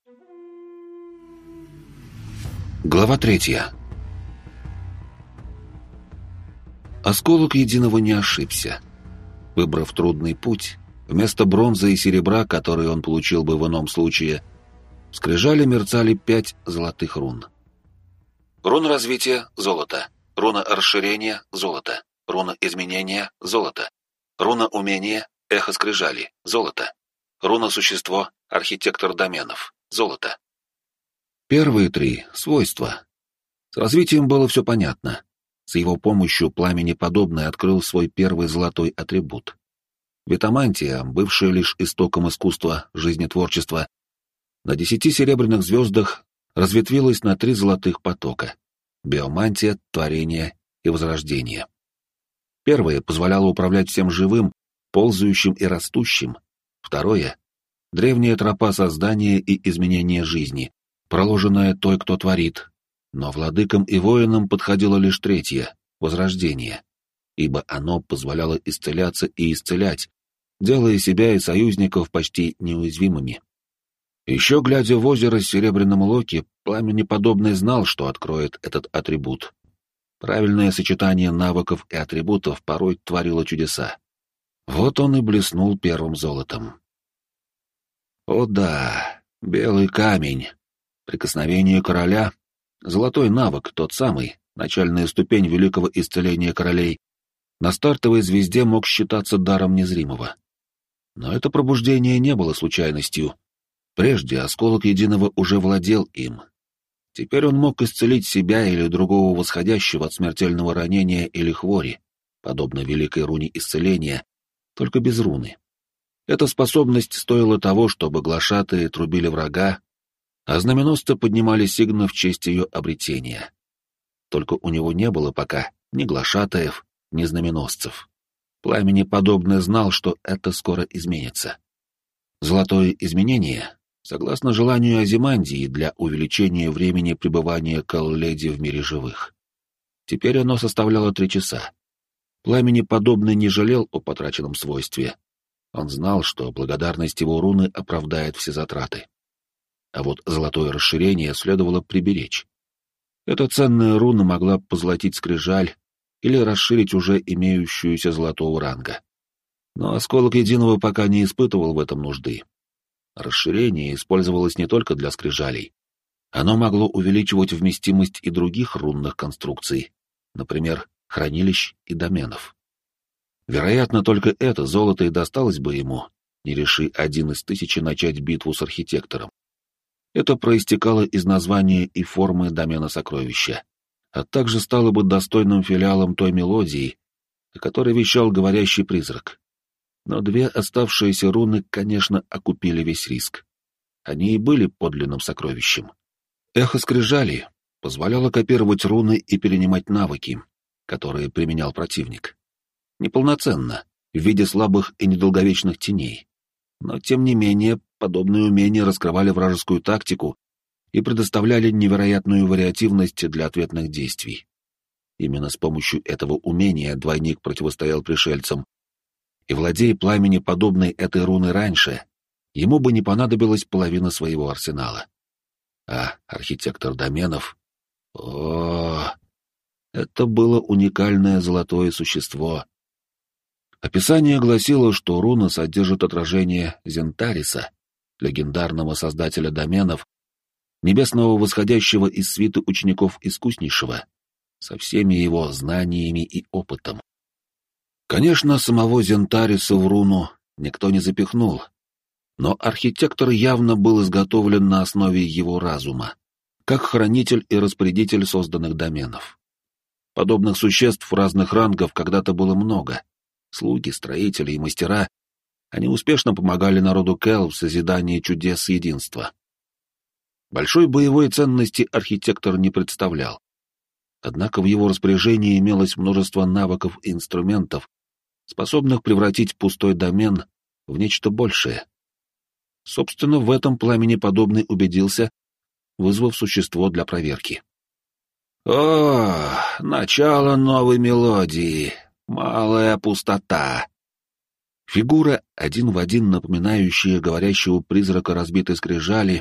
Глава 3. Осколок Единого не ошибся. Выбрав трудный путь, вместо бронзы и серебра, которые он получил бы в ином случае, в скрижали мерцали 5 золотых рун. Руна развития — золото. Руна расширения — золото. Руна изменения — золото. Руна умения — эхо скрижали — золото. Руна существо — архитектор доменов — золото. Первые 3 — свойства. С развитием было все понятно. С его помощью Пламени Подобный открыл свой первый золотой атрибут. Витамантия, бывшая лишь истоком искусства, жизнетворчества, на 10 серебряных звездах разветвилась на 3 золотых потока — биомантия, творение и возрождение. Первое позволяло управлять всем живым, ползающим и растущим. Второе — древняя тропа создания и изменения жизни, проложенная той, кто творит. Но владыкам и воинам подходило лишь третье — возрождение, ибо оно позволяло исцеляться и исцелять, делая себя и союзников почти неуязвимыми. Еще глядя в озеро с серебряным Локи, Пламени Подобный знал, что откроет этот атрибут. Правильное сочетание навыков и атрибутов порой творило чудеса. Вот он и блеснул первым золотом. О да, белый камень. Прикосновение короля, золотой навык, тот самый, начальная ступень великого исцеления королей, на стартовой звезде мог считаться даром незримого. Но это пробуждение не было случайностью. Прежде осколок Единого уже владел им. Теперь он мог исцелить себя или другого восходящего от смертельного ранения или хвори, подобно великой руне исцеления, только без руны. Эта способность стоила того, чтобы глашатые трубили врага, а знаменосцы поднимали сигны в честь ее обретения. Только у него не было пока ни глашатаев, ни знаменосцев. Пламени Подобный знал, что это скоро изменится. Золотое изменение, согласно желанию Азимандии, для увеличения времени пребывания Кал-Леди в мире живых. Теперь оно составляло 3 часа. Пламени Подобный не жалел о потраченном свойстве. Он знал, что благодарность его руны оправдает все затраты. А вот золотое расширение следовало приберечь. Эта ценная руна могла позолотить скрижаль или расширить уже имеющуюся золотого ранга. Но осколок Единого пока не испытывал в этом нужды. Расширение использовалось не только для скрижалей. Оно могло увеличивать вместимость и других рунных конструкций, например, хранилищ и доменов. Вероятно, только это золото и досталось бы ему, не реши 1 из 1000 начать битву с архитектором. Это проистекало из названия и формы домена сокровища, а также стало бы достойным филиалом той мелодии, о которой вещал говорящий призрак. Но 2 оставшиеся руны, конечно, окупили весь риск. Они и были подлинным сокровищем. Эхо скрижали позволяло копировать руны и перенимать навыки, которые применял противник. Неполноценно, в виде слабых и недолговечных теней. Но, тем не менее, подобные умения раскрывали вражескую тактику и предоставляли невероятную вариативность для ответных действий. Именно с помощью этого умения двойник противостоял пришельцам, и, владея Пламени Подобной этой руной раньше, ему бы не понадобилась половина своего арсенала. А архитектор доменов... Это было уникальное золотое существо. Описание гласило, что руна содержит отражение Зентариса, легендарного создателя доменов, небесного восходящего из свиты учеников Искуснейшего, со всеми его знаниями и опытом. Конечно, самого Зентариса в руну никто не запихнул, но архитектор явно был изготовлен на основе его разума, как хранитель и распорядитель созданных доменов. Подобных существ разных рангов когда-то было много. Слуги, строители и мастера, они успешно помогали народу Кэл в созидании чудес единства. Большой боевой ценности архитектор не представлял. Однако в его распоряжении имелось множество навыков и инструментов, способных превратить пустой домен в нечто большее. Собственно, в этом Пламени Подобный убедился, вызвав существо для проверки. «О, начало новой мелодии! Малая пустота!» Фигура, один в один напоминающая говорящего призрака разбитой скрижали,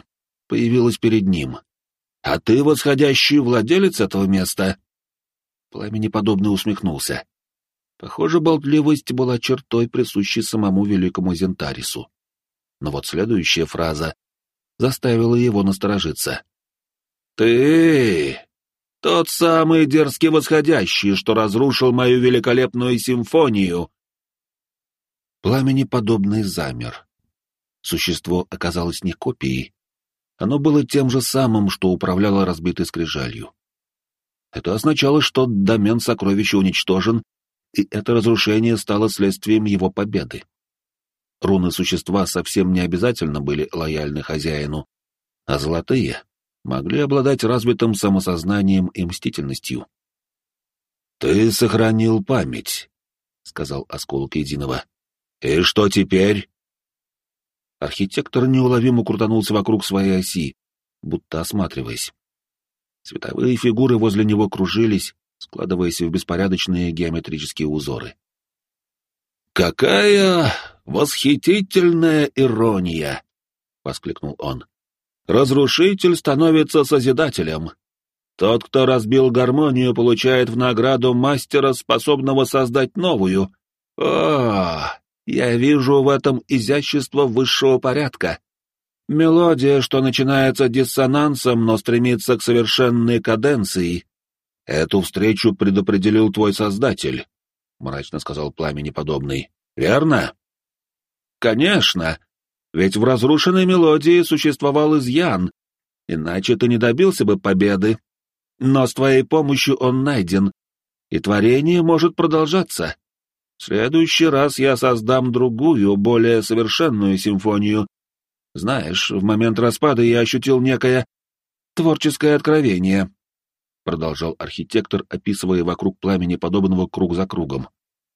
появилась перед ним. «А ты восходящий владелец этого места?» Пламенеподобный усмехнулся. Похоже, болтливость была чертой, присущей самому великому Зентарису. Но вот следующая фраза заставила его насторожиться. «Ты тот самый дерзкий восходящий, что разрушил мою великолепную симфонию!» Пламенеподобный замер. Существо оказалось не копией. Оно было тем же самым, что управляло разбитой скрижалью. Это означало, что домен сокровища уничтожен, и это разрушение стало следствием его победы. Руны существа совсем не обязательно были лояльны хозяину, а золотые могли обладать развитым самосознанием и мстительностью. «Ты сохранил память», — сказал осколок единого. «И что теперь?» Архитектор неуловимо крутанулся вокруг своей оси, будто осматриваясь. Световые фигуры возле него кружились, складываясь в беспорядочные геометрические узоры. «Какая восхитительная ирония!» — воскликнул он. «Разрушитель становится созидателем. Тот, кто разбил гармонию, получает в награду мастера, способного создать новую. О, я вижу в этом изящество высшего порядка. Мелодия, что начинается диссонансом, но стремится к совершенной каденции. Эту встречу предопределил твой создатель», — мрачно сказал Пламенеподобный. «Верно?» «Конечно, ведь в разрушенной мелодии существовал изъян, иначе ты не добился бы победы. Но с твоей помощью он найден, и творение может продолжаться. В следующий раз я создам другую, более совершенную симфонию. Знаешь, в момент распада я ощутил некое творческое откровение», — продолжал архитектор, описывая вокруг Пламенеподобного круг за кругом.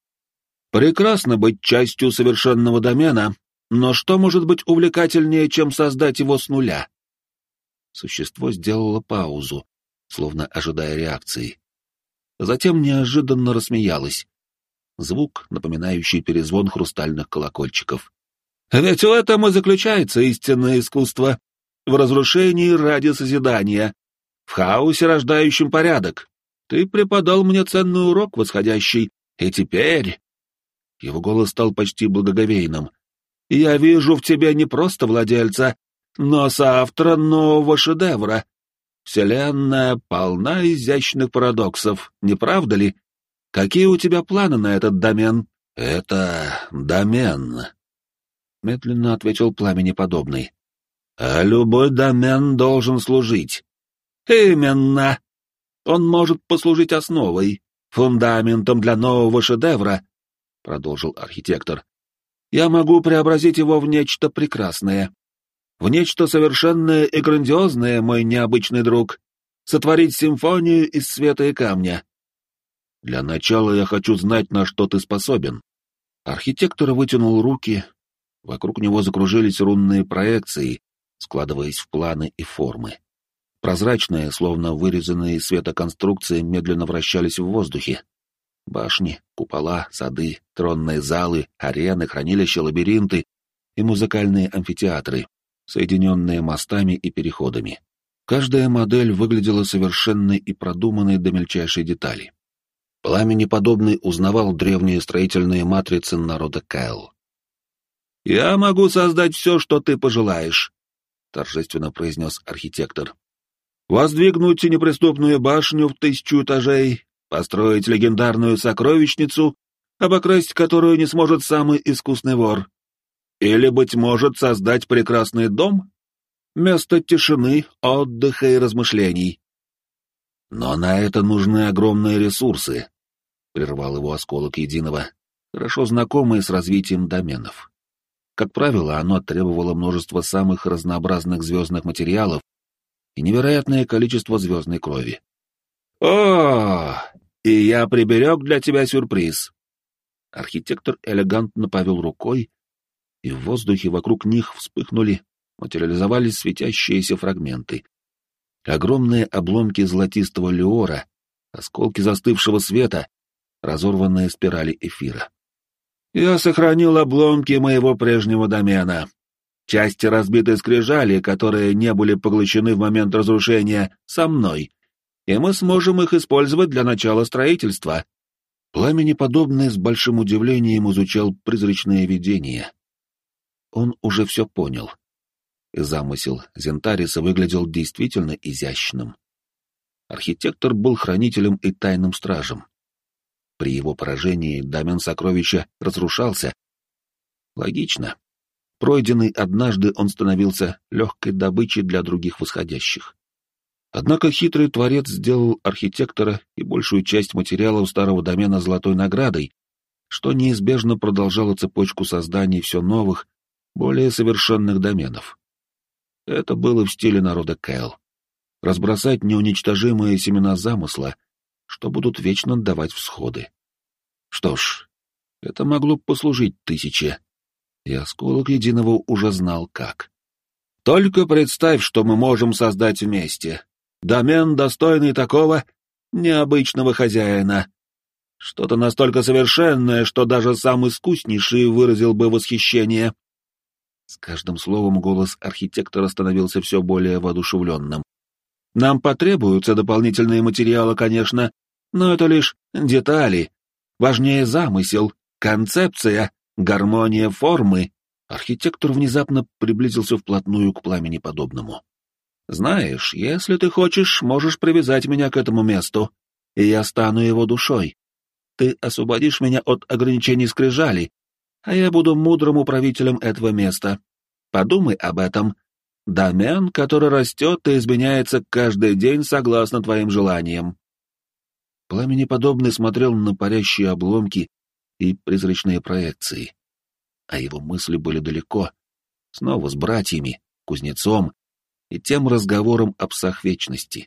«Прекрасно быть частью совершенного домена, но что может быть увлекательнее, чем создать его с нуля?» Существо сделало паузу, словно ожидая реакции. Затем неожиданно рассмеялось. Звук, напоминающий перезвон хрустальных колокольчиков. «Ведь в этом и заключается истинное искусство. В разрушении ради созидания. В хаосе, рождающем порядок. Ты преподал мне ценный урок, восходящий, и теперь...» Его голос стал почти благоговейным. «Я вижу в тебе не просто владельца, но соавтора нового шедевра. Вселенная полна изящных парадоксов, не правда ли? Какие у тебя планы на этот домен?» «Это домен», — медленно ответил Пламенеподобный. «А любой домен должен служить». «Именно. Он может послужить основой, фундаментом для нового шедевра», — продолжил архитектор. «Я могу преобразить его в нечто прекрасное, в нечто совершенное и грандиозное, мой необычный друг, сотворить симфонию из света и камня. Для начала я хочу знать, на что ты способен». Архитектор вытянул руки, вокруг него закружились рунные проекции, складываясь в планы и формы. Прозрачные, словно вырезанные из света конструкции, медленно вращались в воздухе. Башни, купола, сады, тронные залы, арены, хранилища, лабиринты и музыкальные амфитеатры, соединенные мостами и переходами. Каждая модель выглядела совершенной и продуманной до мельчайшей детали. Пламенеподобный узнавал древние строительные матрицы народа Каэл. «Я могу создать все, что ты пожелаешь», — торжественно произнес архитектор. «Воздвигнуть неприступную башню в 1000 этажей, построить легендарную сокровищницу, обокрасть которую не сможет самый искусный вор. Или, быть может, создать прекрасный дом? Место тишины, отдыха и размышлений». «Но на это нужны огромные ресурсы», — прервал его осколок единого, хорошо знакомый с развитием доменов. Как правило, оно требовало множества самых разнообразных звездных материалов и невероятное количество звездной крови. «О, и я приберег для тебя сюрприз!» Архитектор элегантно повел рукой, и в воздухе вокруг них вспыхнули, материализовались светящиеся фрагменты. Огромные обломки золотистого леора, осколки застывшего света, разорванные спирали эфира. «Я сохранил обломки моего прежнего домена. Части разбитой скрижали, которые не были поглощены в момент разрушения, со мной, и мы сможем их использовать для начала строительства». Пламенеподобный с большим удивлением изучал призрачное видение. Он уже все понял. И замысел Зентариса выглядел действительно изящным. Архитектор был хранителем и тайным стражем. При его поражении домен сокровища разрушался. Логично. Пройденный однажды, он становился легкой добычей для других восходящих. Однако хитрый творец сделал архитектора и большую часть материалов старого домена золотой наградой, что неизбежно продолжало цепочку созданий все новых, более совершенных доменов. Это было в стиле народа Кэл. Разбросать неуничтожимые семена замысла, что будут вечно давать всходы. Что ж, это могло послужить тысяче, и осколок единого уже знал как. Только представь, что мы можем создать вместе. Домен, достойный такого необычного хозяина. Что-то настолько совершенное, что даже сам искуснейший выразил бы восхищение. С каждым словом голос архитектора становился все более воодушевленным. Нам потребуются дополнительные материалы, конечно, но это лишь детали. Важнее замысел, концепция, гармония формы. Архитектор внезапно приблизился вплотную к пламенеподобному. Знаешь, если ты хочешь, можешь привязать меня к этому месту, и я стану его душой. Ты освободишь меня от ограничений скрижали, а я буду мудрым управителем этого места. Подумай об этом. Домен, который растет и изменяется каждый день согласно твоим желаниям. Пламенеподобный смотрел на парящие обломки и призрачные проекции. А его мысли были далеко, снова с братьями, кузнецом и тем разговором о псах вечности.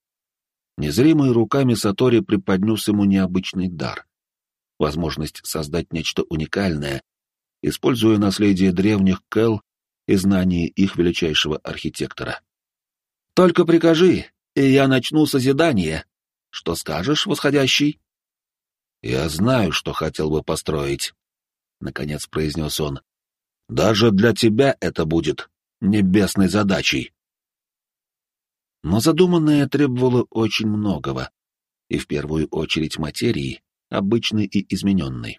Незримой руками Сатори преподнес ему необычный дар — возможность создать нечто уникальное, используя наследие древних Кэл и знания их величайшего архитектора. «Только прикажи, и я начну созидание. Что скажешь, восходящий?» «Я знаю, что хотел бы построить», — наконец произнес он. «Даже для тебя это будет небесной задачей». Но задуманное требовало очень многого, и в первую очередь материи, обычной и измененной.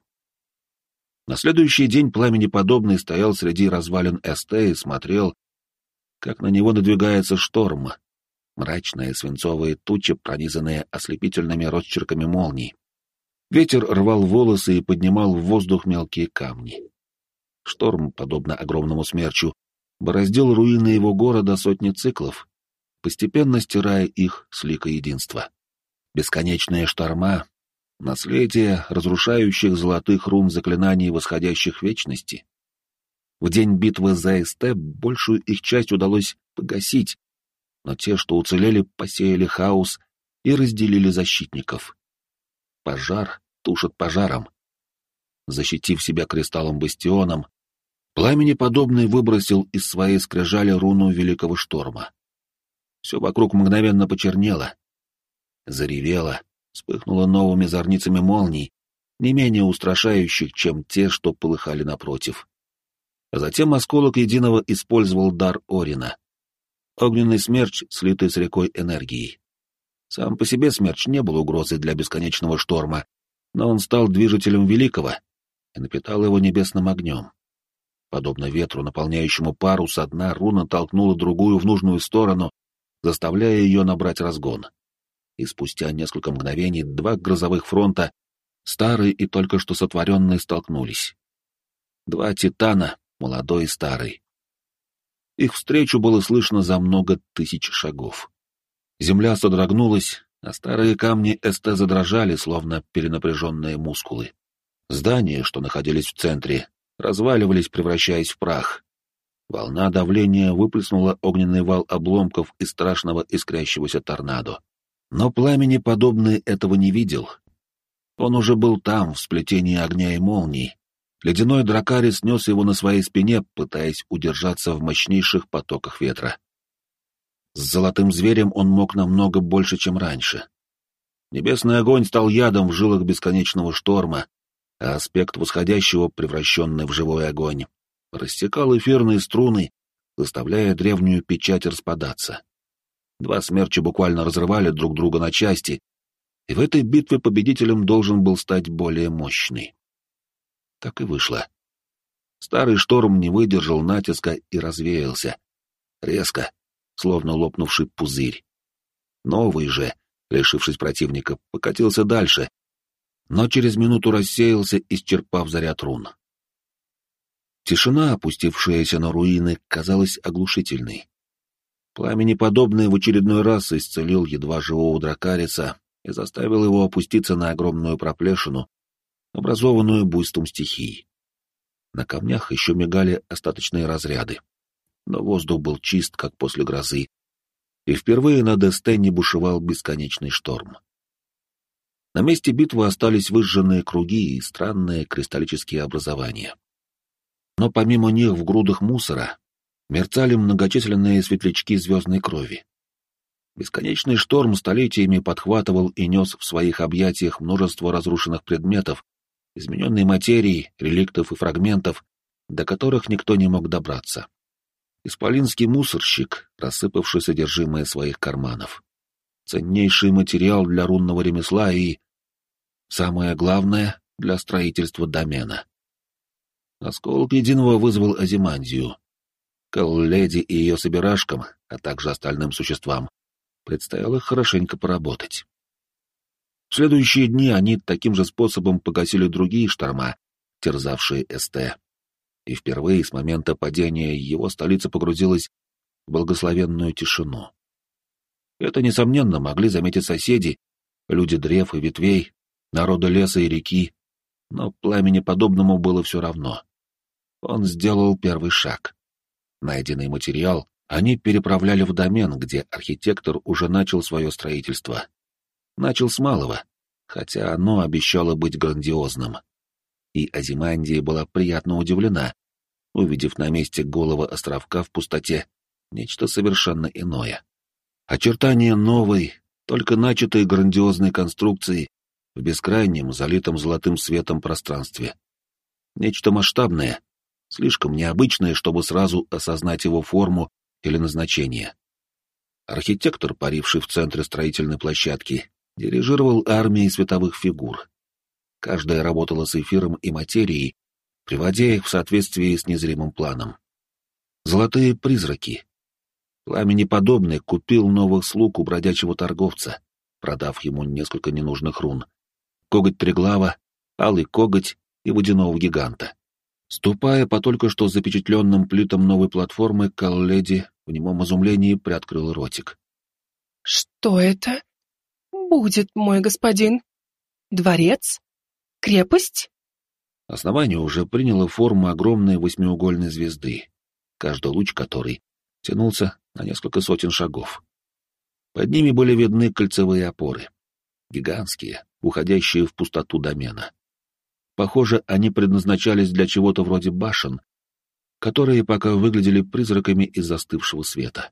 На следующий день пламенеподобный стоял среди развалин СТ и смотрел, как на него надвигается шторм, мрачная свинцовая туча, пронизанная ослепительными росчерками молний. Ветер рвал волосы и поднимал в воздух мелкие камни. Шторм, подобно огромному смерчу, бороздил руины его города сотни циклов, постепенно стирая их с лика единства. Бесконечные шторма — наследие разрушающих золотых рун заклинаний восходящих вечности. В день битвы за СТ большую их часть удалось погасить, но те, что уцелели, посеяли хаос и разделили защитников. Пожар тушит пожаром. Защитив себя кристаллом-бастионом, пламенеподобный выбросил из своей скрижали руну Великого Шторма. Все вокруг мгновенно почернело, заревело, вспыхнуло новыми зорницами молний, не менее устрашающих, чем те, что полыхали напротив. А затем осколок единого использовал дар Орина. Огненный смерч, слитый с рекой энергией. Сам по себе смерч не был угрозой для бесконечного шторма, но он стал движителем великого и напитал его небесным огнем. Подобно ветру, наполняющему пару со дна, руна толкнула другую в нужную сторону, заставляя ее набрать разгон. И спустя несколько мгновений два грозовых фронта, старый и только что сотворенный, столкнулись. Два титана, молодой и старый. Их встречу было слышно за много тысяч шагов. Земля содрогнулась, а старые камни СТ задрожали, словно перенапряженные мускулы. Здания, что находились в центре, разваливались, превращаясь в прах. Волна давления выплеснула огненный вал обломков из страшного искрящегося торнадо. Но пламенеподобный этого не видел. Он уже был там, в сплетении огня и молний. Ледяной дракарис нес его на своей спине, пытаясь удержаться в мощнейших потоках ветра. С золотым зверем он мог намного больше, чем раньше. Небесный огонь стал ядом в жилах бесконечного шторма, а аспект восходящего, превращенный в живой огонь, рассекал эфирные струны, заставляя древнюю печать распадаться. Два смерча буквально разрывали друг друга на части, и в этой битве победителем должен был стать более мощный. Так и вышло. Старый шторм не выдержал натиска и развеялся. Резко, словно лопнувший пузырь. Новый же, лишившись противника, покатился дальше, но через минуту рассеялся, исчерпав заряд рун. Тишина, опустившаяся на руины, казалась оглушительной. Пламенеподобный в очередной раз исцелил едва живого дракарица и заставил его опуститься на огромную проплешину, образованную буйством стихий. На камнях еще мигали остаточные разряды, но воздух был чист, как после грозы, и впервые над Эстенни бушевал бесконечный шторм. На месте битвы остались выжженные круги и странные кристаллические образования. Но помимо них в грудах мусора мерцали многочисленные светлячки звездной крови. Бесконечный шторм столетиями подхватывал и нес в своих объятиях множество разрушенных предметов, измененной материи, реликтов и фрагментов, до которых никто не мог добраться. Исполинский мусорщик, рассыпавший содержимое своих карманов. Ценнейший материал для рунного ремесла и, самое главное, для строительства домена. Осколок Единого вызвал Азимандию. Кэлл-леди и ее собирашкам, а также остальным существам, предстояло хорошенько поработать. В следующие дни они таким же способом погасили другие шторма, терзавшие СТ. И впервые с момента падения его столица погрузилась в благословенную тишину. Это, несомненно, могли заметить соседи, люди древ и ветвей, народы леса и реки, но пламенеподобному было все равно. Он сделал первый шаг. Найденный материал они переправляли в домен, где архитектор уже начал свое строительство. Начал с малого, хотя оно обещало быть грандиозным. И Азимандия была приятно удивлена, увидев на месте голого островка в пустоте нечто совершенно иное. Очертания новой, только начатой грандиозной конструкции в бескрайнем, залитом золотым светом пространстве. Нечто масштабное, слишком необычное, чтобы сразу осознать его форму или назначение. Архитектор, паривший в центре строительной площадки, дирижировал армией световых фигур. Каждая работала с эфиром и материей, приводя их в соответствие с незримым планом. Золотые призраки. Пламенеподобный купил новых слуг у бродячего торговца, продав ему несколько ненужных рун. Коготь Треглава, Алый Коготь и Водяного Гиганта. Ступая по только что запечатленным плитам новой платформы, Кэлл-леди в немом изумлении приоткрыл ротик. «Что это будет, мой господин? Дворец? Крепость?» Основание уже приняло форму огромной восьмиугольной звезды, каждый луч которой тянулся на несколько сотен шагов. Под ними были видны кольцевые опоры, гигантские, уходящие в пустоту домена. Похоже, они предназначались для чего-то вроде башен, которые пока выглядели призраками из застывшего света.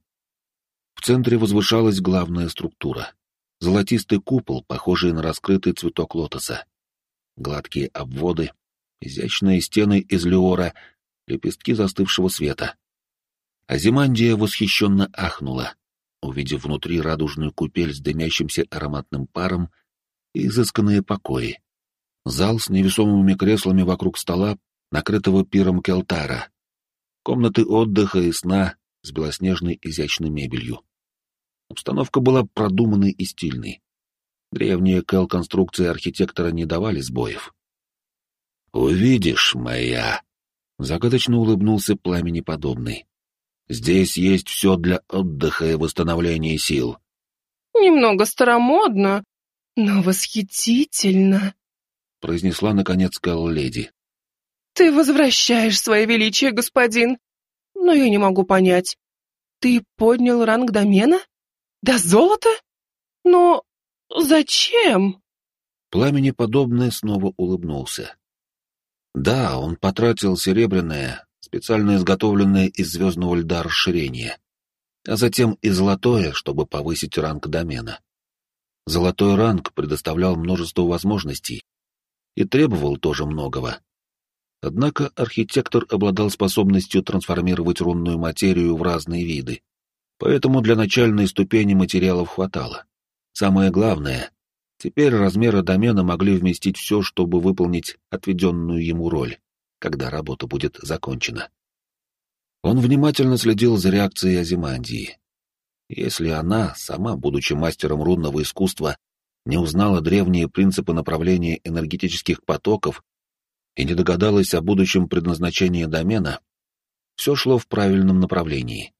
В центре возвышалась главная структура — золотистый купол, похожий на раскрытый цветок лотоса. Гладкие обводы, изящные стены из леора, лепестки застывшего света. Азимандия восхищенно ахнула, увидев внутри радужную купель с дымящимся ароматным паром и изысканные покои. Зал с невесомыми креслами вокруг стола, накрытого пиром Келтара. Комнаты отдыха и сна с белоснежной изящной мебелью. Обстановка была продуманной и стильной. Древние конструкции архитектора не давали сбоев. «Увидишь, моя!» — загадочно улыбнулся пламенеподобный. «Здесь есть все для отдыха и восстановления сил». «Немного старомодно, но восхитительно», — произнесла, наконец, Кэлл-леди. «Ты возвращаешь свое величие, господин, но я не могу понять. Ты поднял ранг домена? До золота? Но зачем?» Пламенеподобный снова улыбнулся. Да, он потратил серебряное, специально изготовленное из звездного льда расширение, а затем и золотое, чтобы повысить ранг домена. Золотой ранг предоставлял множество возможностей и требовал тоже многого. Однако архитектор обладал способностью трансформировать рунную материю в разные виды, поэтому для начальной ступени материалов хватало. Самое главное, теперь размеры домена могли вместить все, чтобы выполнить отведенную ему роль, когда работа будет закончена. Он внимательно следил за реакцией Азимандии. Если она, сама будучи мастером рунного искусства, не узнала древние принципы направления энергетических потоков и не догадалась о будущем предназначении домена, все шло в правильном направлении.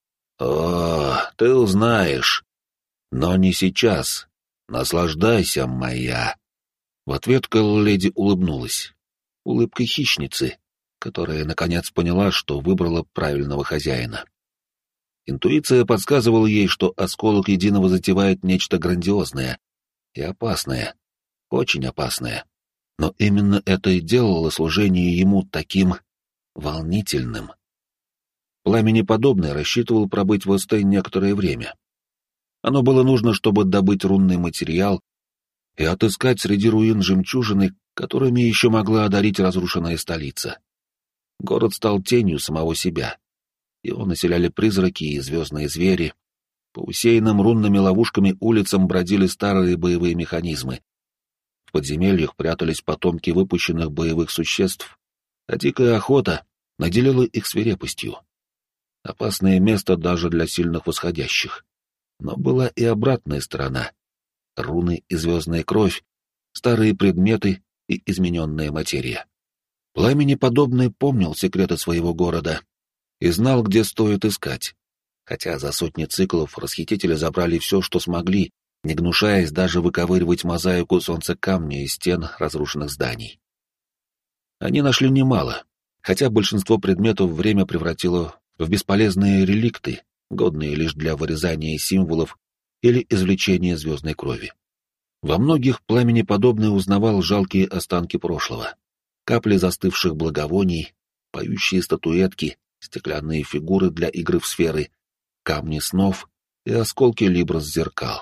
«О, ты узнаешь! Но не сейчас. Наслаждайся, моя!» В ответ Кэлл-леди улыбнулась. Улыбкой хищницы, которая, наконец, поняла, что выбрала правильного хозяина. Интуиция подсказывала ей, что осколок единого затевает нечто грандиозное и опасное, очень опасное. Но именно это и делало служение ему таким волнительным. Пламенеподобный рассчитывал пробыть в Эсте некоторое время. Оно было нужно, чтобы добыть рунный материал и отыскать среди руин жемчужины, которыми еще могла одарить разрушенная столица. Город стал тенью самого себя. Его населяли призраки и звездные звери. По усеянным рунными ловушками улицам бродили старые боевые механизмы. В подземельях прятались потомки выпущенных боевых существ, а дикая охота наделила их свирепостью. Опасное место даже для сильных восходящих. Но была и обратная сторона. Руны и звездная кровь, старые предметы и измененная материя. Пламенеподобный помнил секреты своего города и знал, где стоит искать. Хотя за сотни циклов расхитители забрали все, что смогли, не гнушаясь даже выковыривать мозаику солнцекамня из стен разрушенных зданий. Они нашли немало, хотя большинство предметов время превратило в бесполезные реликты, годные лишь для вырезания символов или извлечения звездной крови. Во многих пламенеподобный узнавал жалкие останки прошлого. Капли застывших благовоний, поющие статуэтки, стеклянные фигуры для игры в сферы, камни снов и осколки либрос-зеркал.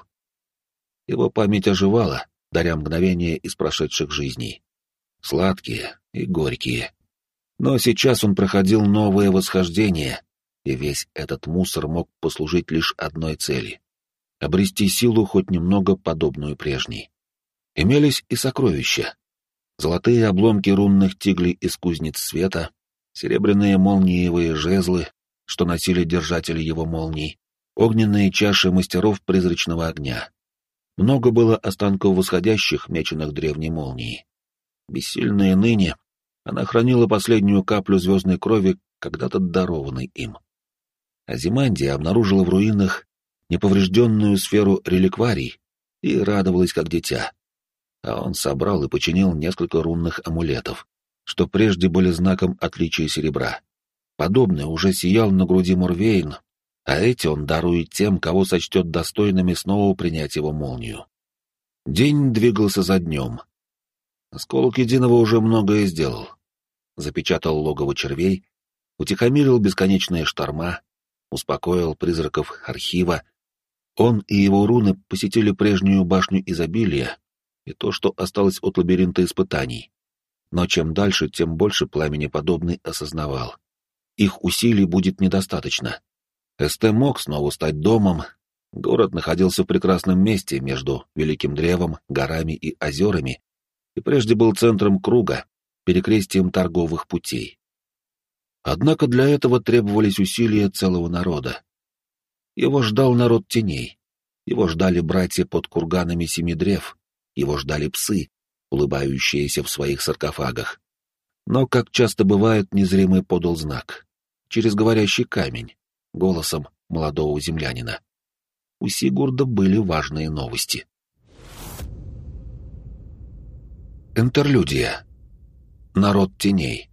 Его память оживала, даря мгновения из прошедших жизней. Сладкие и горькие. Но сейчас он проходил новое восхождение, и весь этот мусор мог послужить лишь одной цели — обрести силу хоть немного подобную прежней. Имелись и сокровища. Золотые обломки рунных тиглей из кузнец света, серебряные молниевые жезлы, что носили держатели его молний, огненные чаши мастеров призрачного огня. Много было останков восходящих, меченных древней молнией. Бессильная ныне, она хранила последнюю каплю звездной крови, когда-то дарованной им. Азимандия обнаружила в руинах неповрежденную сферу реликварий и радовалась как дитя. А он собрал и починил несколько рунных амулетов, что прежде были знаком отличия серебра. Подобный уже сиял на груди Морвейн, а эти он дарует тем, кого сочтет достойными снова принять его молнию. День двигался за днем. Осколок единого уже многое сделал. Запечатал логово червей, утихомирил бесконечные шторма, успокоил призраков архива. Он и его руны посетили прежнюю башню изобилия и то, что осталось от лабиринта испытаний. Но чем дальше, тем больше пламенеподобный осознавал. Их усилий будет недостаточно. Эсте мог снова стать домом, город находился в прекрасном месте между Великим Древом, горами и озерами, и прежде был центром круга, перекрестием торговых путей. Однако для этого требовались усилия целого народа. Его ждал народ теней, его ждали братья под курганами семи древ, его ждали псы, улыбающиеся в своих саркофагах. Но, как часто бывает, незримый подал знак. Через говорящий камень, голосом молодого землянина. У Сигурда были важные новости. Интерлюдия. Народ теней.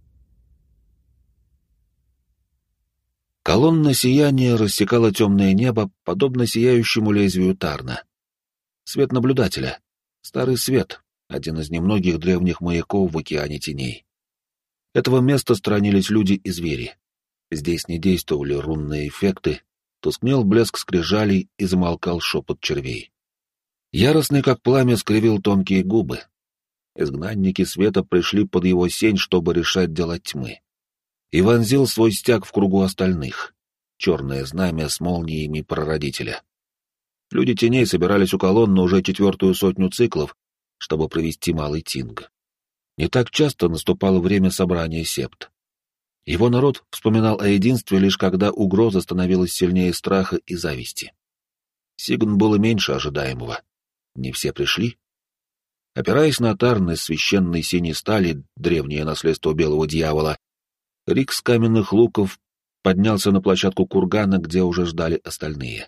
Колонна сияния рассекала темное небо, подобно сияющему лезвию Тарна. Свет наблюдателя. Старый свет, один из немногих древних маяков в океане теней. Этого места сторонились люди и звери. Здесь не действовали рунные эффекты, тускнел блеск скрижалей и замолкал шепот червей. Яростный, как пламя, скривил тонкие губы. изгнанники света пришли под его сень, чтобы решать дела тьмы. И вонзил свой стяг в кругу остальных. Черное знамя с молниями прародителя. Люди теней собирались у колонны уже 4-ю сотню циклов, чтобы провести малый тинг. Не так часто наступало время собрания септ. Его народ вспоминал о единстве лишь когда угроза становилась сильнее страха и зависти. Сигн было меньше ожидаемого. Не все пришли. Опираясь на тарн из священной синей стали, древнее наследство белого дьявола, Рик с каменных луков поднялся на площадку кургана, где уже ждали остальные.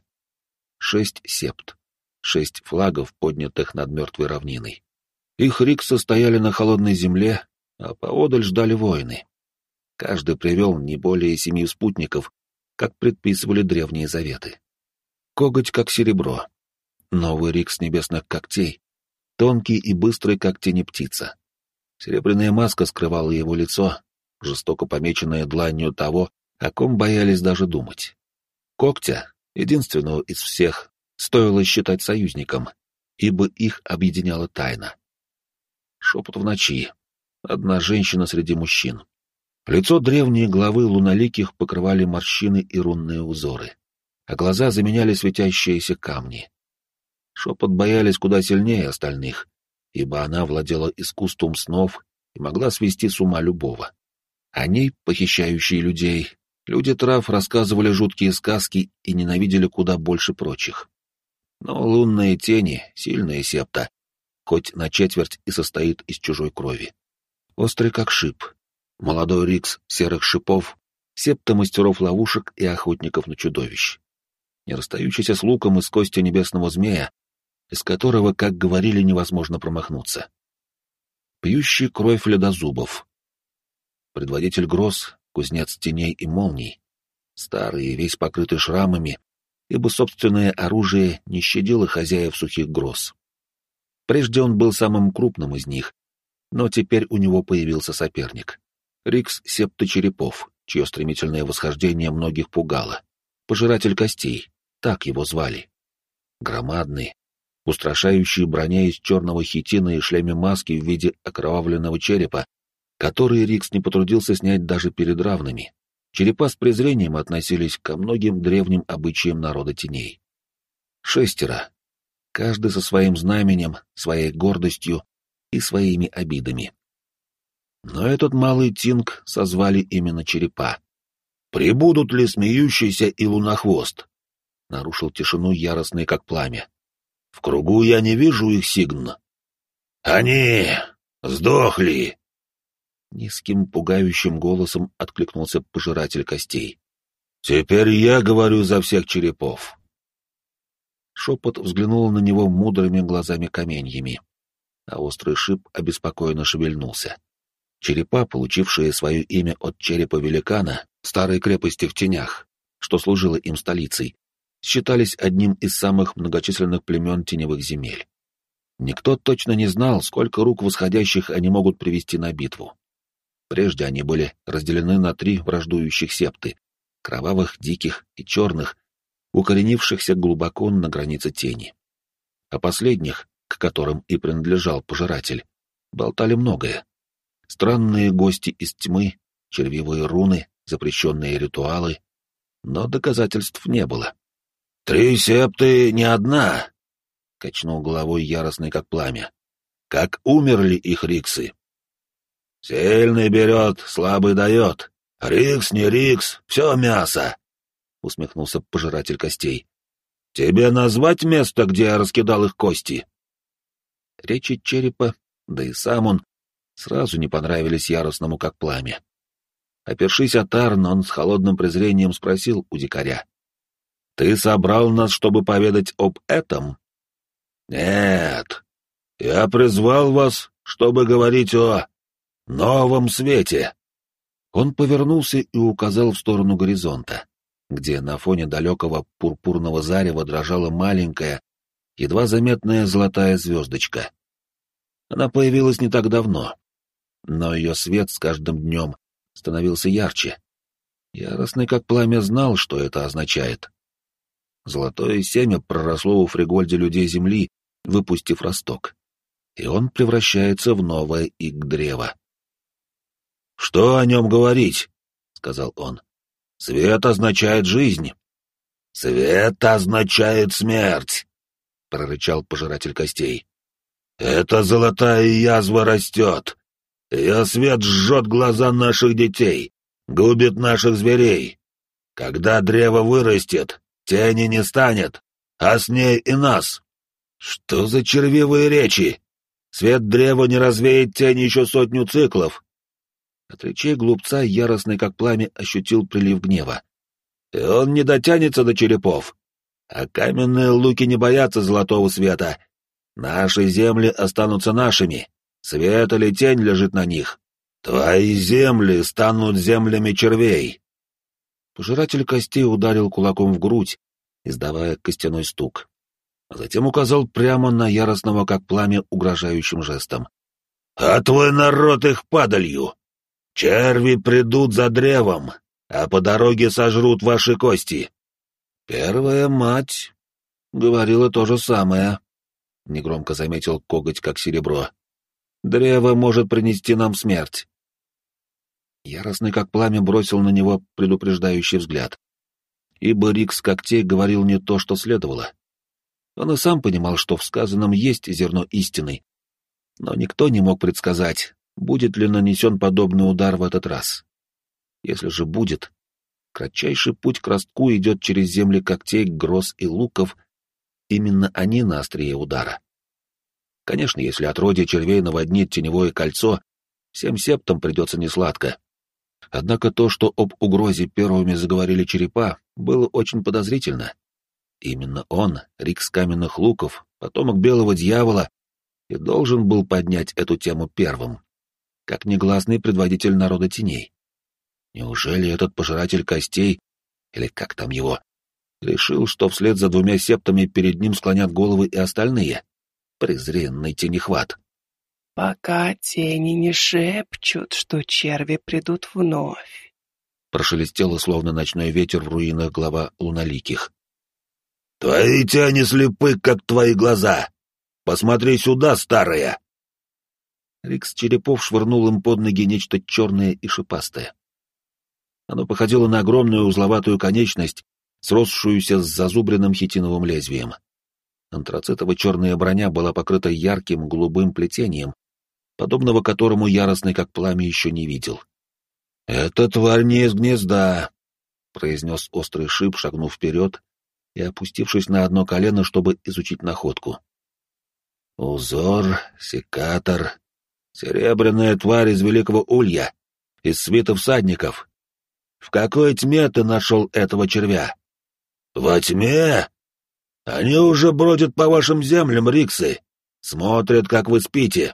6 септ, 6 флагов, поднятых над мертвой равниной. Их риксы стояли на холодной земле, а поодаль ждали воины. Каждый привел не более 7 спутников, как предписывали древние заветы. Коготь как серебро, новый рикс небесных когтей, тонкий и быстрый, как тени птица. Серебряная маска скрывала его лицо, жестоко помеченное дланью того, о ком боялись даже думать. Когтя, единственного из всех, стоило считать союзником, ибо их объединяла тайна. Шепот в ночи. Одна женщина среди мужчин. Лицо древней главы луналиких покрывали морщины и рунные узоры, а глаза заменяли светящиеся камни. Шепот боялись куда сильнее остальных, ибо она владела искусством снов и могла свести с ума любого. О ней, похищающие людей, люди трав рассказывали жуткие сказки и ненавидели куда больше прочих. Но лунные тени — сильная септа, хоть на четверть и состоит из чужой крови. Острый как шип, молодой рикс серых шипов, септа мастеров ловушек и охотников на чудовищ. Не расстающийся с луком из кости небесного змея, из которого, как говорили, невозможно промахнуться. Пьющий кровь ледозубов. Предводитель гроз, кузнец теней и молний, старый и весь покрытый шрамами, ибо собственное оружие не щадило хозяев сухих гроз. Прежде он был самым крупным из них, но теперь у него появился соперник. Рикс септы черепов, чье стремительное восхождение многих пугало. Пожиратель костей, так его звали. Громадный, устрашающий броня из черного хитина и шлеме маски в виде окровавленного черепа, который Рикс не потрудился снять даже перед равными. Черепа с презрением относились ко многим древним обычаям народа теней. 6, каждый со своим знаменем, своей гордостью и своими обидами. Но этот малый тинг созвали именно черепа. «Прибудут ли смеющийся и лунохвост?» — нарушил тишину яростный, как пламя. «В кругу я не вижу их сигн». «Они сдохли!» Низким, пугающим голосом откликнулся пожиратель костей. «Теперь я говорю за всех черепов». Шепот взглянул на него мудрыми глазами-каменьями, а острый шип обеспокоенно шевельнулся. Черепа, получившие свое имя от черепа великана, старой крепости в тенях, что служило им столицей, считались одним из самых многочисленных племен теневых земель. Никто точно не знал, сколько рук восходящих они могут привести на битву. Прежде они были разделены на 3 враждующих септы — кровавых, диких и черных, укоренившихся глубоко на границе тени. О последних, к которым и принадлежал пожиратель, болтали многое. Странные гости из тьмы, червивые руны, запрещенные ритуалы, но доказательств не было. 3 септы не одна, — качнул головой яростный, как пламя. Как умерли их риксы? Сильный берет, слабый дает. Рикс, не рикс, все мясо, — усмехнулся пожиратель костей. Тебе назвать место, где я раскидал их кости? Речи черепа, да и сам он, сразу не понравились яростному, как пламя. Опершись о тарн, он с холодным презрением спросил у дикаря. «Ты собрал нас, чтобы поведать об этом?» «Нет, я призвал вас, чтобы говорить о новом свете». Он повернулся и указал в сторону горизонта, где на фоне далекого пурпурного зарева дрожала маленькая, едва заметная золотая звездочка. Она появилась не так давно, но ее свет с каждым днем становился ярче. Яростный, как пламя, знал, что это означает. Золотое семя проросло у Фригольде людей земли, выпустив росток. и он превращается в новое ик-древо. «Что о нем говорить?» — сказал он. «Свет означает жизнь». «Свет означает смерть», — прорычал пожиратель костей. «Эта золотая язва растет. Ее свет жжет глаза наших детей, губит наших зверей. Когда древо вырастет, тени не станет, а с ней и нас. Что за червивые речи? Свет древа не развеет тень еще 100 циклов». От речей глупца, яростный как пламя, ощутил прилив гнева. «И он не дотянется до черепов. А каменные луки не боятся золотого света. Наши земли останутся нашими. Свет или тень лежит на них. Твои земли станут землями червей». Пожиратель костей ударил кулаком в грудь, издавая костяной стук. Затем указал прямо на яростного как пламя угрожающим жестом. «А твой народ их падалью! Черви придут за древом, а по дороге сожрут ваши кости». «Первая мать говорила то же самое», — негромко заметил коготь как серебро. «Древо может принести нам смерть». Яростный как пламя бросил на него предупреждающий взгляд. Ибо Рикс когтей говорил не то, что следовало. Он и сам понимал, что в сказанном есть зерно истины, но никто не мог предсказать, будет ли нанесен подобный удар в этот раз. Если же будет, кратчайший путь к ростку идет через земли когтей, гроз и луков, именно они на острие удара. Конечно, если отродье червей наводнит теневое кольцо, всем септам придется несладко. Однако то, что об угрозе первыми заговорили черепа, было очень подозрительно. Именно он, Рикс каменных луков, потомок белого дьявола, и должен был поднять эту тему первым, как негласный предводитель народа теней. Неужели этот пожиратель костей, или как там его, решил, что вслед за 2 септами перед ним склонят головы и остальные? Презренный тенехват. «Пока тени не шепчут, что черви придут вновь», — прошелестело, словно ночной ветер в руинах глава луналиких. «Твои тени слепы, как твои глаза! Посмотри сюда, старая!» Рикс Черепов швырнул им под ноги нечто черное и шипастое. Оно походило на огромную узловатую конечность, сросшуюся с зазубренным хитиновым лезвием. Антрацитово-черная броня была покрыта ярким голубым плетением, подобного которому яростный как пламя еще не видел. «Это тварь не из гнезда», — произнес острый шип, шагнув вперед и опустившись на одно колено, чтобы изучить находку. «Узор, секатор, серебряная тварь из Великого Улья, из свита всадников. В какой тьме ты нашел этого червя?» «Во тьме? Они уже бродят по вашим землям, Риксы, смотрят, как вы спите».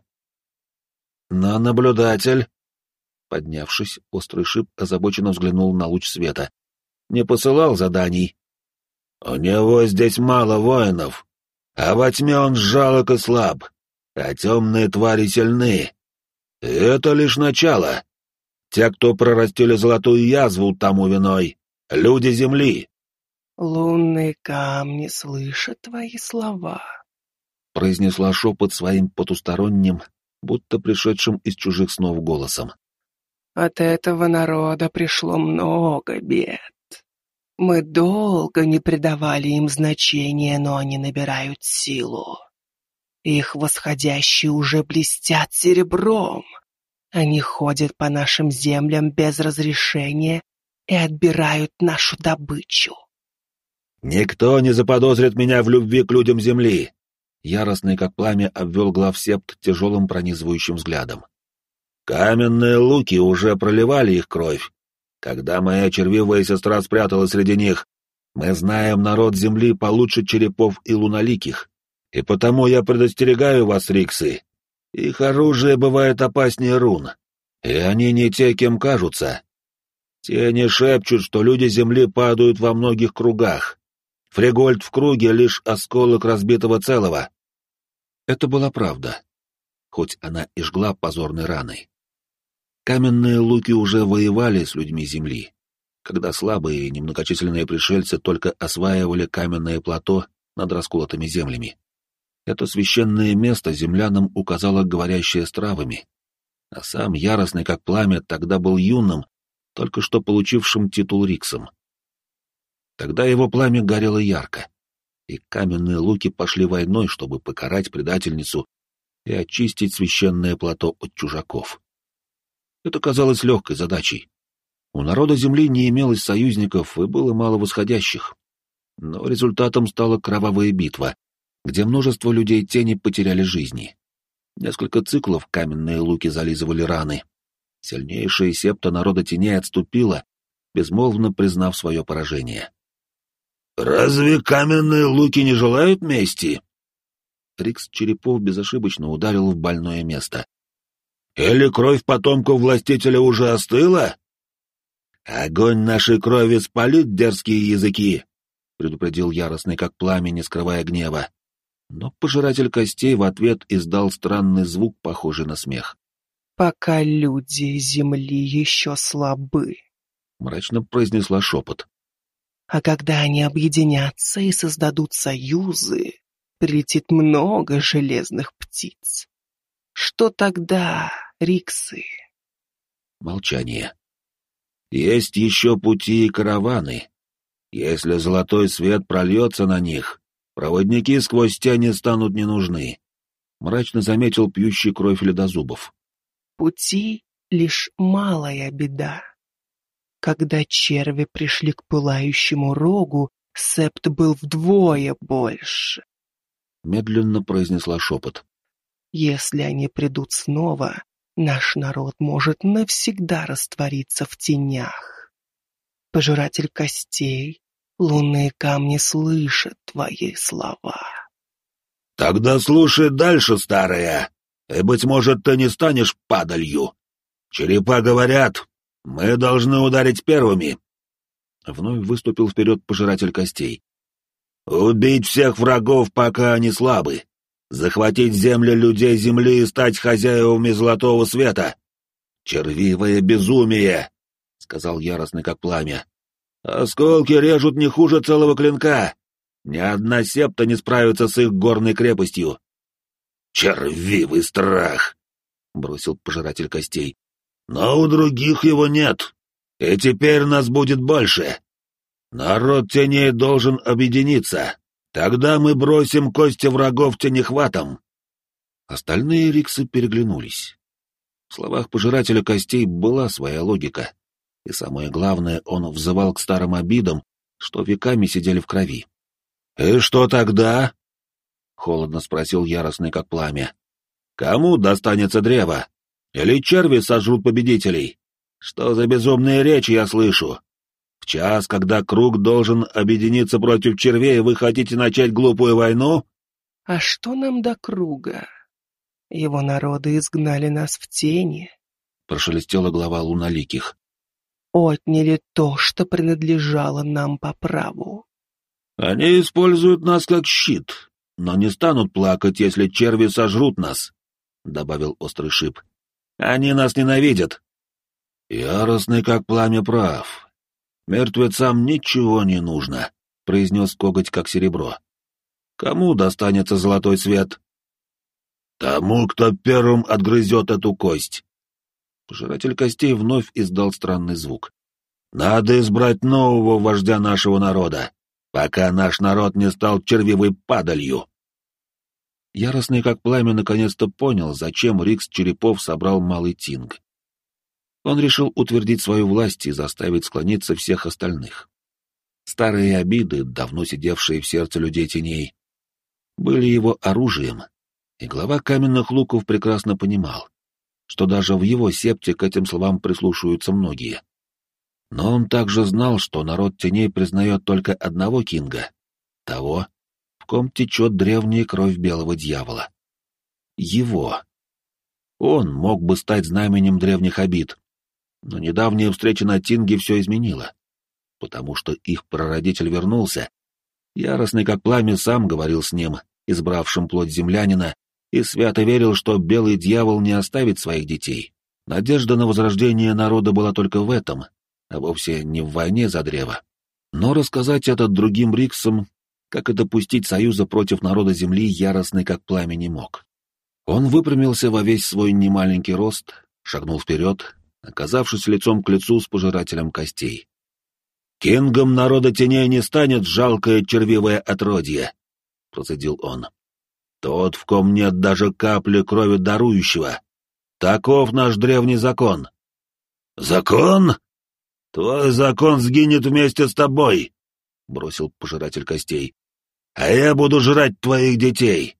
«Но наблюдатель...» Поднявшись, острый шип озабоченно взглянул на луч света. «Не посылал заданий». «У него здесь мало воинов, а во тьме он жалок и слаб, а темные твари сильны. И это лишь начало. Те, кто прорастили золотую язву, тому виной, люди земли». «Лунные камни слышат твои слова», — произнесла шепот своим потусторонним, будто пришедшим из чужих снов голосом. «От этого народа пришло много бед. Мы долго не придавали им значения, но они набирают силу. Их восходящие уже блестят серебром. Они ходят по нашим землям без разрешения и отбирают нашу добычу». «Никто не заподозрит меня в любви к людям земли», — яростный как пламя обвел главсепт тяжелым пронизывающим взглядом. «Каменные луки уже проливали их кровь. Когда моя червивая сестра спряталась среди них, мы знаем народ земли получше черепов и луналиких, и потому я предостерегаю вас, Риксы. Их оружие бывает опаснее рун, и они не те, кем кажутся. Тени шепчут, что люди земли падают во многих кругах. Фригольд в круге — лишь осколок разбитого целого». Это была правда, хоть она и жгла позорной раной. Каменные луки уже воевали с людьми земли, когда слабые и немногочисленные пришельцы только осваивали каменное плато над расколотыми землями. Это священное место землянам указало говорящее с травами, а сам яростный как пламя тогда был юным, только что получившим титул Риксом. Тогда его пламя горело ярко, и каменные луки пошли войной, чтобы покарать предательницу и очистить священное плато от чужаков. Это казалось легкой задачей. У народа земли не имелось союзников и было мало восходящих, но результатом стала кровавая битва, где множество людей тени потеряли жизни. Несколько циклов каменные луки зализывали раны. Сильнейшая септа народа теней отступила, безмолвно признав свое поражение. «Разве каменные луки не желают мести?» Рикс Черепов безошибочно ударил в больное место. «Или кровь потомков властителя уже остыла?» «Огонь нашей крови спалит дерзкие языки», — предупредил яростный как пламя, не скрывая гнева. Но пожиратель костей в ответ издал странный звук, похожий на смех. «Пока люди земли еще слабы», — мрачно произнесла шепот. «А когда они объединятся и создадут союзы, прилетит много железных птиц. Что тогда, Риксы?» Молчание. «Есть еще пути и караваны. Если золотой свет прольется на них, проводники сквозь тени станут не нужны», — мрачно заметил пьющий кровь ледозубов. «Пути — лишь малая беда. Когда черви пришли к пылающему рогу, септ был вдвое больше», — медленно произнесла шепот. «Если они придут снова, наш народ может навсегда раствориться в тенях. Пожиратель костей, лунные камни слышат твои слова». «Тогда слушай дальше, старая, и, быть может, ты не станешь падалью. Черепа говорят, мы должны ударить первыми». Вновь выступил вперед пожиратель костей. «Убить всех врагов, пока они слабы. Захватить земли людей земли и стать хозяевами золотого света. Червивое безумие», — сказал яростный как пламя. «Осколки режут не хуже целого клинка. Ни одна септа не справится с их горной крепостью». «Червивый страх», — бросил пожиратель костей. «Но у других его нет, и теперь нас будет больше. Народ теней должен объединиться. Тогда мы бросим кости врагов тенехватом». Остальные риксы переглянулись. В словах пожирателя костей была своя логика, и самое главное, он взывал к старым обидам, что веками сидели в крови. «И что тогда?» — холодно спросил яростный как пламя. «Кому достанется древо? Или черви сожрут победителей? Что за безумные речи я слышу? В час, когда круг должен объединиться против червей, вы хотите начать глупую войну?» «А что нам до круга? Его народы изгнали нас в тени», — прошелестела глава луналиких. «Отняли то, что принадлежало нам по праву». «Они используют нас как щит, но не станут плакать, если черви сожрут нас», — добавил острый шип. «Они нас ненавидят». «Яростный как пламя прав. Мертвецам ничего не нужно», — произнес коготь как серебро. «Кому достанется золотой свет?» «Тому, кто первым отгрызет эту кость». Пожиратель костей вновь издал странный звук. «Надо избрать нового вождя нашего народа, пока наш народ не стал червивой падалью». Яростный как пламя наконец-то понял, зачем Рикс Черепов собрал Малый Тинг. Он решил утвердить свою власть и заставить склониться всех остальных. Старые обиды, давно сидевшие в сердце людей теней, были его оружием, и глава каменных луков прекрасно понимал, что даже в его септе к этим словам прислушиваются многие. Но он также знал, что народ теней признает только одного кинга — того, в ком течет древняя кровь белого дьявола. Его. Он мог бы стать знаменем древних обид, но недавняя встреча на Тинге все изменила, потому что их прародитель вернулся. Яростный как пламя сам говорил с ним, избравшим плоть землянина, и свято верил, что белый дьявол не оставит своих детей. Надежда на возрождение народа была только в этом, а вовсе не в войне за древо. Но рассказать это другим риксам как и допустить союза против народа Земли, яростный как пламя, не мог. Он выпрямился во весь свой немаленький рост, шагнул вперед, оказавшись лицом к лицу с пожирателем костей. «Кингом народа теней не станет жалкое червивое отродье», — процедил он. «Тот, в ком нет даже капли крови дарующего. Таков наш древний закон». «Закон? Твой закон сгинет вместе с тобой», — бросил пожиратель костей. «А я буду жрать твоих детей.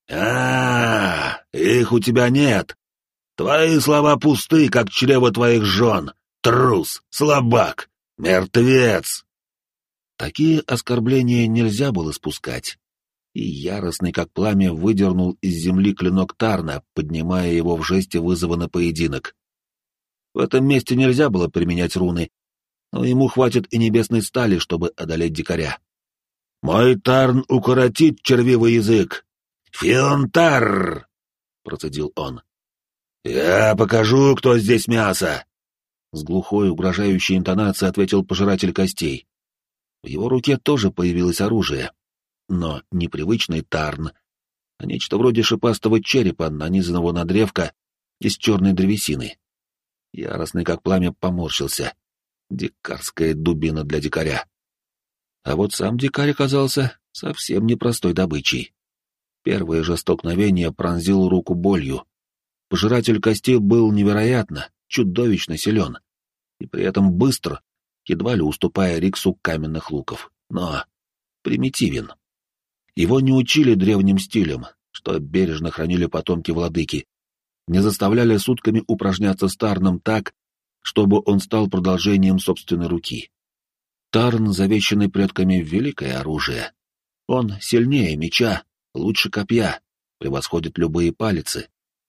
Их у тебя нет. Твои слова пусты, как чрево твоих жен. Трус, слабак, мертвец». Такие оскорбления нельзя было спускать. И яростный, как пламя, выдернул из земли клинок Тарна, поднимая его в жесте вызова на поединок. В этом месте нельзя было применять руны, но ему хватит и небесной стали, чтобы одолеть дикаря. «Мой Тарн укоротит червивый язык! Фионтар!» — процедил он. «Я покажу, кто здесь мясо!» С глухой, угрожающей интонацией ответил пожиратель костей. В его руке тоже появилось оружие. Но не привычный тарн, а нечто вроде шипастого черепа, нанизанного на древко из черной древесины. Яростный, как пламя, поморщился. Дикарская дубина для дикаря. А вот сам дикарь оказался совсем непростой добычей. Первое же столкновение пронзило руку болью. Пожиратель костей был невероятно, чудовищно силен. И при этом быстр, едва ли уступая Риксу каменных луков. Но примитивен. Его не учили древним стилям, что бережно хранили потомки владыки, не заставляли сутками упражняться с Тарном так, чтобы он стал продолжением собственной руки. Тарн, завещанный предками, великое оружие. Он сильнее меча, лучше копья, превосходит любые палицы.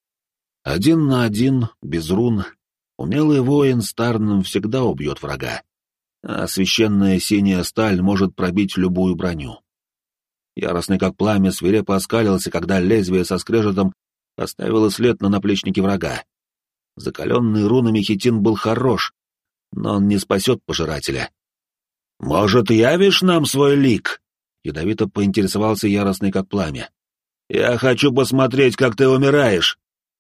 1 на 1, без рун, умелый воин с Тарном всегда убьет врага, а священная синяя сталь может пробить любую броню. Яростный как пламя свирепо оскалился, когда лезвие со скрежетом оставило след на наплечнике врага. Закаленный рунами хитин был хорош, но он не спасет пожирателя. «Может, явишь нам свой лик?» — ядовито поинтересовался яростный как пламя. «Я хочу посмотреть, как ты умираешь».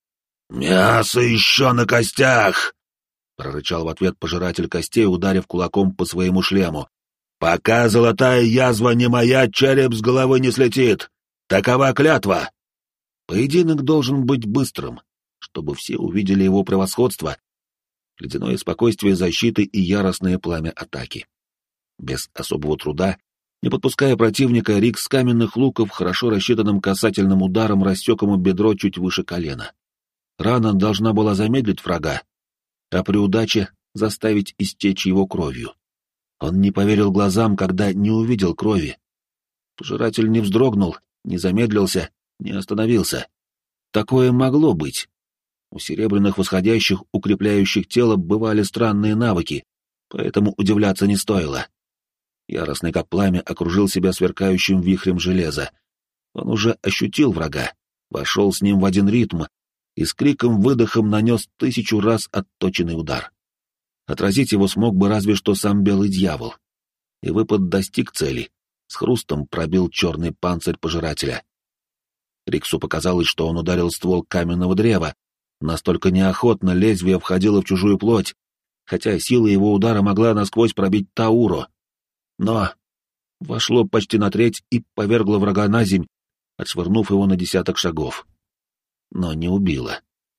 «Мясо еще на костях!» — прорычал в ответ пожиратель костей, ударив кулаком по своему шлему. «Пока золотая язва не моя, череп с головы не слетит. Такова клятва!» Поединок должен быть быстрым, чтобы все увидели его превосходство, ледяное спокойствие защиты и яростное пламя атаки. Без особого труда, не подпуская противника, Рик с каменных луков хорошо рассчитанным касательным ударом рассек ему бедро чуть выше колена. Рана должна была замедлить врага, а при удаче заставить истечь его кровью. Он не поверил глазам, когда не увидел крови. Пожиратель не вздрогнул, не замедлился, не остановился. Такое могло быть. У серебряных восходящих, укрепляющих тело, бывали странные навыки, поэтому удивляться не стоило. Яростный как пламя окружил себя сверкающим вихрем железа. Он уже ощутил врага, вошел с ним в один ритм и с криком-выдохом нанес 1000 раз отточенный удар. Отразить его смог бы разве что сам белый дьявол. И выпад достиг цели, с хрустом пробил черный панцирь пожирателя. Риксу показалось, что он ударил ствол каменного древа, настолько неохотно лезвие входило в чужую плоть, хотя сила его удара могла насквозь пробить Тауру. Но вошло почти на треть и повергло врага на земь, отшвырнув его на 10 шагов. Но не убило.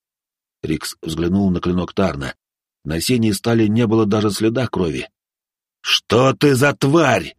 Рикс взглянул на клинок Тарна. На синей стали не было даже следа крови. «Что ты за тварь?»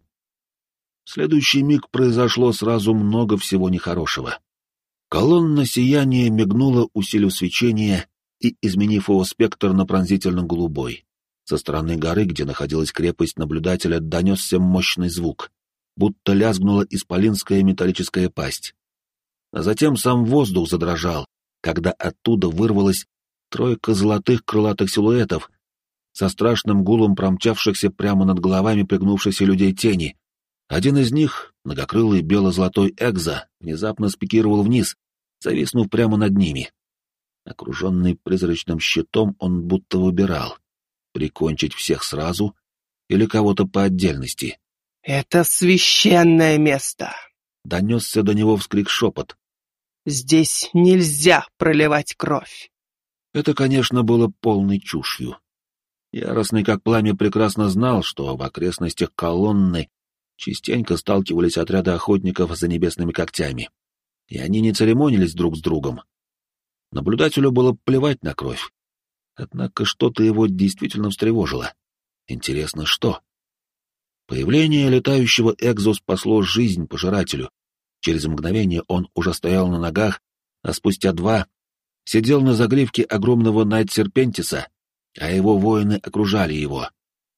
В следующий миг произошло сразу много всего нехорошего. Колонна сияния мигнула, усилив свечение и изменив его спектр на пронзительно-голубой. Со стороны горы, где находилась крепость наблюдателя, донесся мощный звук, будто лязгнула исполинская металлическая пасть. А затем сам воздух задрожал, когда оттуда вырвалась тройка золотых крылатых силуэтов со страшным гулом промчавшихся прямо над головами пригнувшихся людей тени. Один из них, многокрылый бело-золотой экзо, внезапно спикировал вниз, зависнув прямо над ними. Окруженный призрачным щитом, он будто выбирал — прикончить всех сразу или кого-то по отдельности. «Это священное место!» — донесся до него вскрик-шепот. «Здесь нельзя проливать кровь!» Это, конечно, было полной чушью. Яростный как пламя прекрасно знал, что в окрестностях колонны частенько сталкивались отряды охотников за небесными когтями, и они не церемонились друг с другом. Наблюдателю было плевать на кровь. Однако что-то его действительно встревожило. Интересно, что? Появление летающего Экзо спасло жизнь пожирателю. Через мгновение он уже стоял на ногах, а спустя 2 сидел на загривке огромного Найт-Серпентиса, а его воины окружали его.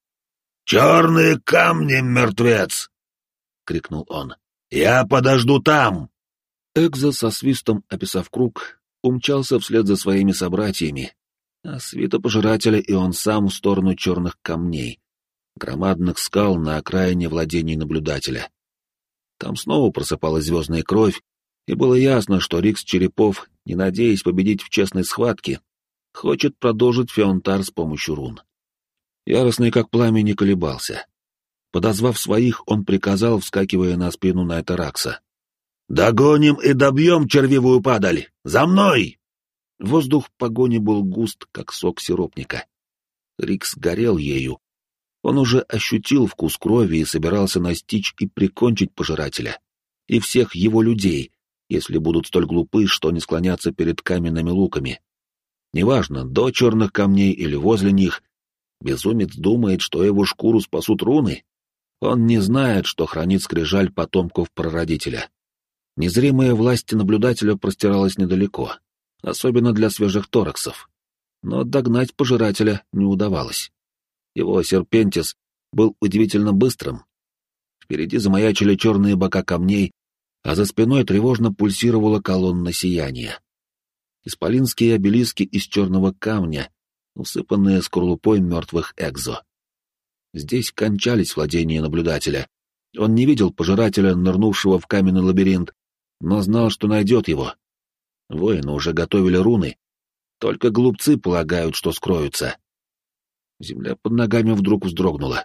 «Черные камни, мертвец!» — крикнул он. «Я подожду там!» Экзо, со свистом описав круг, умчался вслед за своими собратьями, а свита пожирателя и он сам в сторону черных камней, громадных скал на окраине владений наблюдателя. Там снова просыпалась звездная кровь, и было ясно, что Рикс Черепов, не надеясь победить в честной схватке, хочет продолжить Феонтар с помощью рун. Яростный как пламя не колебался. Подозвав своих, он приказал, вскакивая на спину Найтаракса: «Догоним и добьем червивую падаль! За мной!» Воздух в погоне был густ, как сок сиропника. Рикс горел ею. Он уже ощутил вкус крови и собирался настичь и прикончить пожирателя. И всех его людей, если будут столь глупы, что не склонятся перед каменными луками. Неважно, до черных камней или возле них, безумец думает, что его шкуру спасут руны. Он не знает, что хранит скрижаль потомков прародителя. Незримая власть наблюдателя простиралась недалеко, особенно для свежих тораксов. Но догнать пожирателя не удавалось. Его серпентис был удивительно быстрым. Впереди замаячили черные бока камней, а за спиной тревожно пульсировала колонна сияния. Исполинские обелиски из черного камня, усыпанные скорлупой мертвых Экзо. Здесь кончались владения наблюдателя. Он не видел пожирателя, нырнувшего в каменный лабиринт, но знал, что найдет его. Воины уже готовили руны. Только глупцы полагают, что скроются. Земля под ногами вдруг вздрогнула.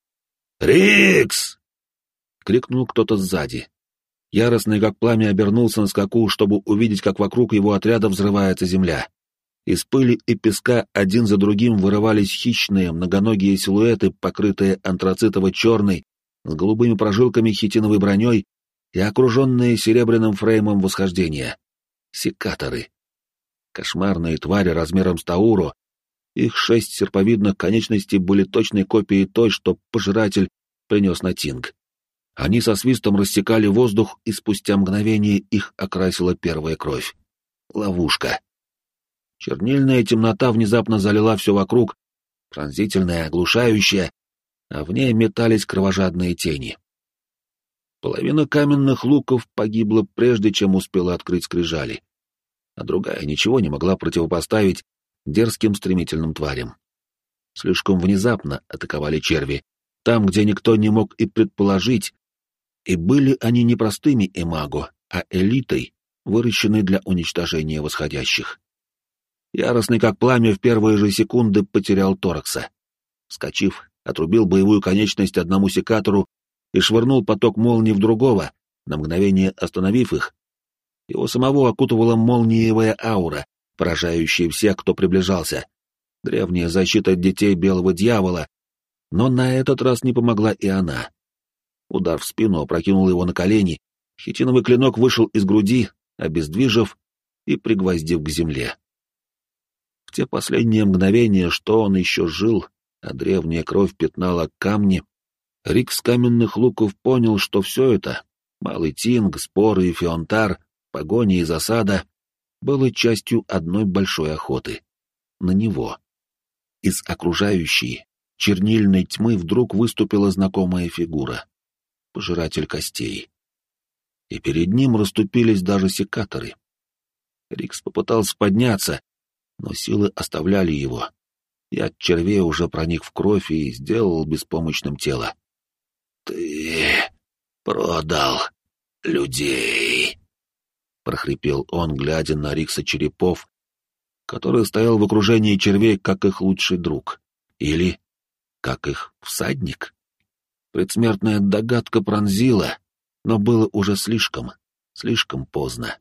«Рикс!» — крикнул кто-то сзади. Яростный как пламя обернулся на скаку, чтобы увидеть, как вокруг его отряда взрывается земля. Из пыли и песка один за другим вырывались хищные многоногие силуэты, покрытые антрацитово-черной, с голубыми прожилками хитиновой броней и окруженные серебряным фреймом восхождения. Секаторы. Кошмарные твари размером с Тауру. Их 6 серповидных конечностей были точной копией той, что пожиратель принес на Тинг. Они со свистом рассекали воздух, и спустя мгновение их окрасила первая кровь. Ловушка. Чернильная темнота внезапно залила все вокруг, пронзительная, оглушающая, а в ней метались кровожадные тени. Половина каменных луков погибла прежде, чем успела открыть скрижали, а другая ничего не могла противопоставить дерзким стремительным тварям. Слишком внезапно атаковали черви, там, где никто не мог и предположить, и были они не простыми имаго, а элитой, выращенной для уничтожения восходящих. Яростный как пламя в первые же секунды потерял торакса. Вскочив, отрубил боевую конечность одному секатору и швырнул поток молний в другого, на мгновение остановив их. Его самого окутывала молниевая аура, поражающая всех, кто приближался. Древняя защита детей белого дьявола, но на этот раз не помогла и она. Удар в спину опрокинул его на колени, хитиновый клинок вышел из груди, обездвижив и пригвоздив к земле. В те последние мгновения, что он еще жил, а древняя кровь пятнала камни, Рикс каменных луков понял, что все это — Малый Тинг, споры и Феонтар, погоня и засада — было частью одной большой охоты. На него. Из окружающей, чернильной тьмы вдруг выступила знакомая фигура — пожиратель костей. И перед ним расступились даже секаторы. Рикс попытался подняться, но силы оставляли его. Яд червей уже проник в кровь и сделал беспомощным тело. «Ты продал людей!» — прохрипел он, глядя на Рикса Черепов, который стоял в окружении червей, как их лучший друг. Или как их всадник. Предсмертная догадка пронзила, но было уже слишком поздно.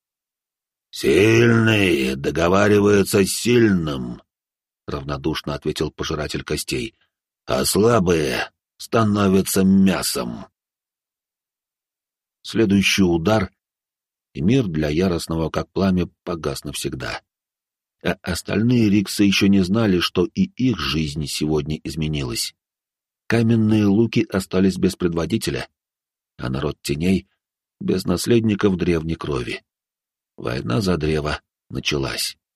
«Сильный договаривается с сильным», — равнодушно ответил пожиратель костей, «а слабые становятся мясом». Следующий удар, и мир для яростного как пламя погас навсегда. А остальные риксы еще не знали, что и их жизнь сегодня изменилась. Каменные луки остались без предводителя, а народ теней — без наследников древней крови. Война за древо началась.